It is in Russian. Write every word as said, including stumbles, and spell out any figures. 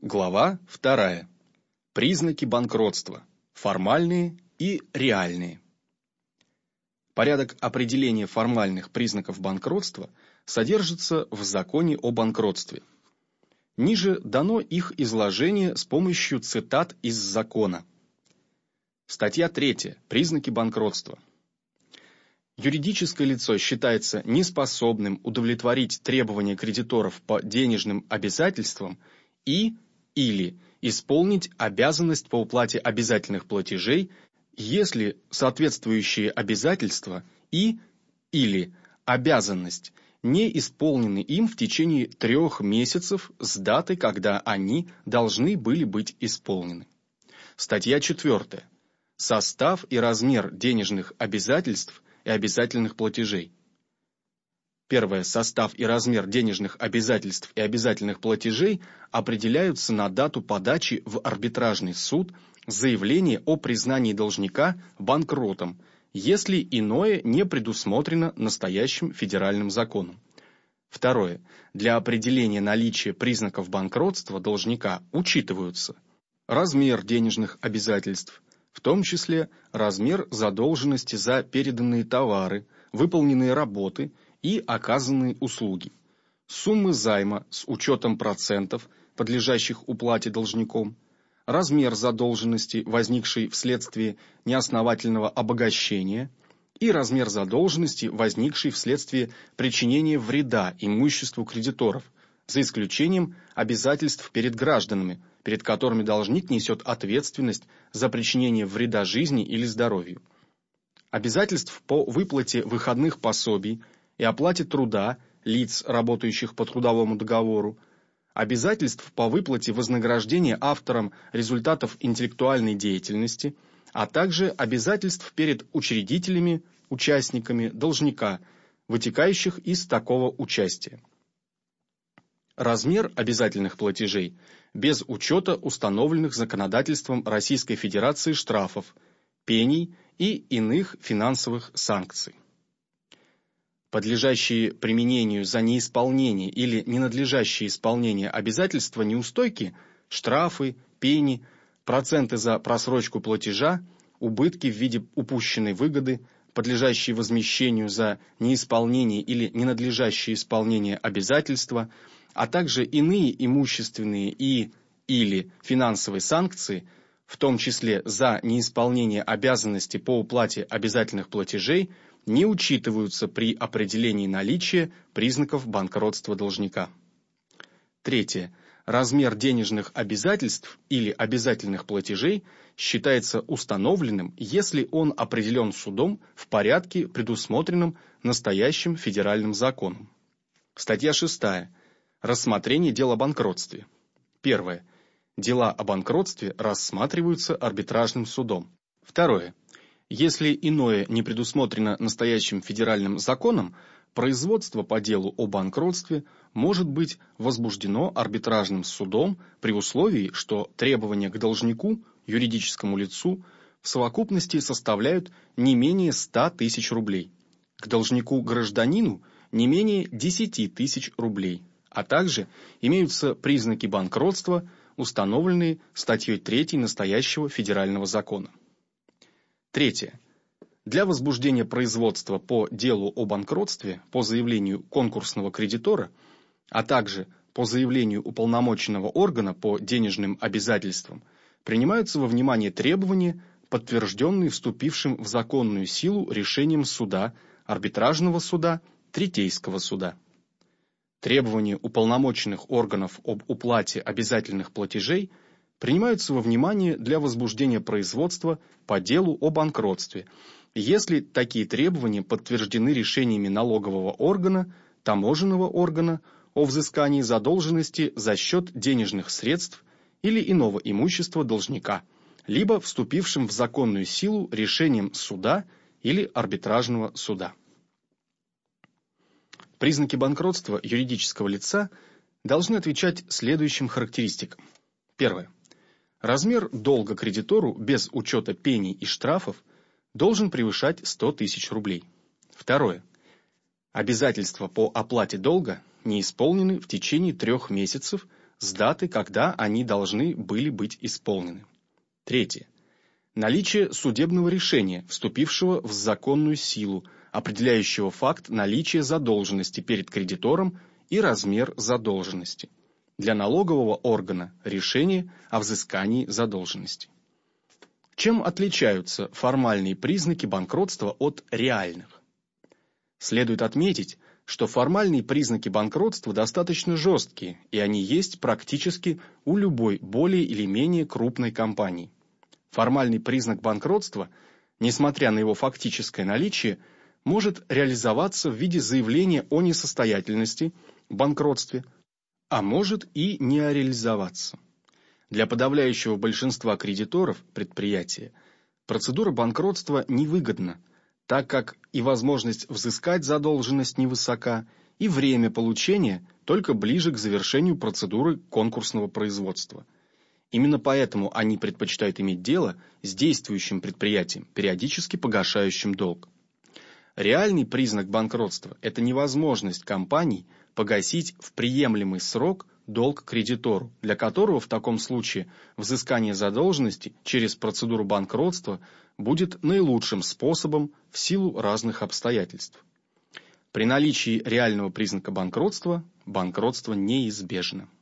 Глава вторая. Признаки банкротства. Формальные и реальные. Порядок определения формальных признаков банкротства содержится в Законе о банкротстве. Ниже дано их изложение с помощью цитат из закона. Статья третья. Признаки банкротства. Юридическое лицо считается неспособным удовлетворить требования кредиторов по денежным обязательствам и или исполнить обязанность по уплате обязательных платежей, если соответствующие обязательства и или обязанность не исполнены им в течение трех месяцев с даты, когда они должны были быть исполнены. Статья четвертая. Состав и размер денежных обязательств и обязательных платежей. Первое. Состав и размер денежных обязательств и обязательных платежей определяются на дату подачи в арбитражный суд заявления о признании должника банкротом, если иное не предусмотрено настоящим федеральным законом. Второе. Для определения наличия признаков банкротства должника учитываются размер денежных обязательств, в том числе размер задолженности за переданные товары, выполненные работы и оказанные услуги, суммы займа с учетом процентов, подлежащих уплате должником, размер задолженности, возникшей вследствие неосновательного обогащения, и размер задолженности, возникшей вследствие причинения вреда имуществу кредиторов, за исключением обязательств перед гражданами, перед которыми должник несет ответственность за причинение вреда жизни или здоровью, обязательств по выплате выходных пособий и оплате труда лиц, работающих по трудовому договору, обязательств по выплате вознаграждения авторам результатов интеллектуальной деятельности, а также обязательств перед учредителями, участниками должника, вытекающих из такого участия. Размер обязательных платежей без учета установленных законодательством Российской Федерации штрафов, пений и иных финансовых санкций. Подлежащие применению за неисполнение или ненадлежащее исполнение обязательства неустойки, штрафы, пени, проценты за просрочку платежа, убытки в виде упущенной выгоды, подлежащие возмещению за неисполнение или ненадлежащее исполнение обязательства, а также иные имущественные и или финансовые санкции, в том числе за неисполнение обязанности по уплате обязательных платежей, не учитываются при определении наличия признаков банкротства должника. Третье. Размер денежных обязательств или обязательных платежей считается установленным, если он определен судом в порядке, предусмотренном настоящим федеральным законом. Статья шестая. Рассмотрение дел о банкротстве. Первое. Дела о банкротстве рассматриваются арбитражным судом. Второе. Если иное не предусмотрено настоящим федеральным законом, производство по делу о банкротстве может быть возбуждено арбитражным судом при условии, что требования к должнику, юридическому лицу, в совокупности составляют не менее ста тысяч рублей, к должнику-гражданину не менее десяти тысяч рублей, а также имеются признаки банкротства, установленные статьей третьей настоящего федерального закона. Третье. Для возбуждения производства по делу о банкротстве по заявлению конкурсного кредитора, а также по заявлению уполномоченного органа по денежным обязательствам, принимаются во внимание требования, подтвержденные вступившим в законную силу решением суда, арбитражного суда, третейского суда. Требования уполномоченных органов об уплате обязательных платежей принимаются во внимание для возбуждения производства по делу о банкротстве, если такие требования подтверждены решениями налогового органа, таможенного органа о взыскании задолженности за счет денежных средств или иного имущества должника, либо вступившим в законную силу решением суда или арбитражного суда. Признаки банкротства юридического лица должны отвечать следующим характеристикам. Первое. Размер долга кредитору без учета пений и штрафов должен превышать сто тысяч рублей. Второе. Обязательства по оплате долга не исполнены в течение трех месяцев с даты, когда они должны были быть исполнены. Третье. Наличие судебного решения, вступившего в законную силу, определяющего факт наличия задолженности перед кредитором и размер задолженности. Для налогового органа решение о взыскании задолженности. Чем отличаются формальные признаки банкротства от реальных? Следует отметить, что формальные признаки банкротства достаточно жесткие, и они есть практически у любой более или менее крупной компании. Формальный признак банкротства, несмотря на его фактическое наличие, может реализоваться в виде заявления о несостоятельности, банкротстве, а может и не реализоваться. Для подавляющего большинства кредиторов предприятия процедура банкротства невыгодна, так как и возможность взыскать задолженность невысока, и время получения только ближе к завершению процедуры конкурсного производства. Именно поэтому они предпочитают иметь дело с действующим предприятием, периодически погашающим долг. Реальный признак банкротства – это невозможность компаний погасить в приемлемый срок долг кредитору, для которого в таком случае взыскание задолженности через процедуру банкротства будет наилучшим способом в силу разных обстоятельств. При наличии реального признака банкротства банкротство неизбежно.